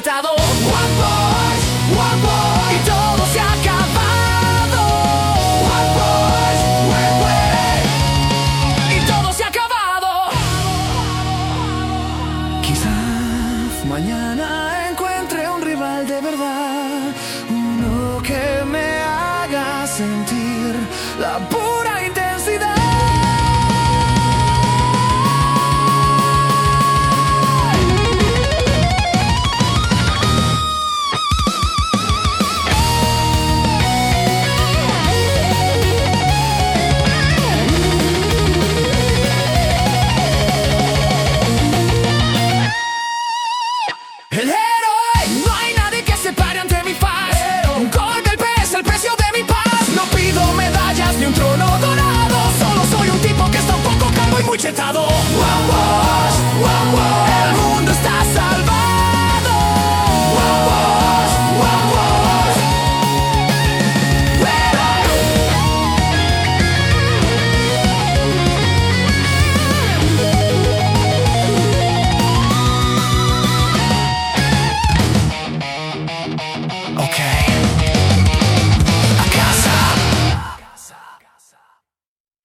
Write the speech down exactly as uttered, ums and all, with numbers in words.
chetado. One Boys, One Boys, y todo se ha acabado. One Boys, One Boys, y todo se ha acabado. Quizás mañana encuentre un rival de verdad, uno que me haga sentir la pura intensidad. El héroe, no hay nadie que se pare ante mi faz. Un golpe es el precio de mi paz. No pido medallas ni un trono dorado, solo soy un tipo que está un poco calmo y muy chetado. One Boys, One Boys, el mundo está salvo.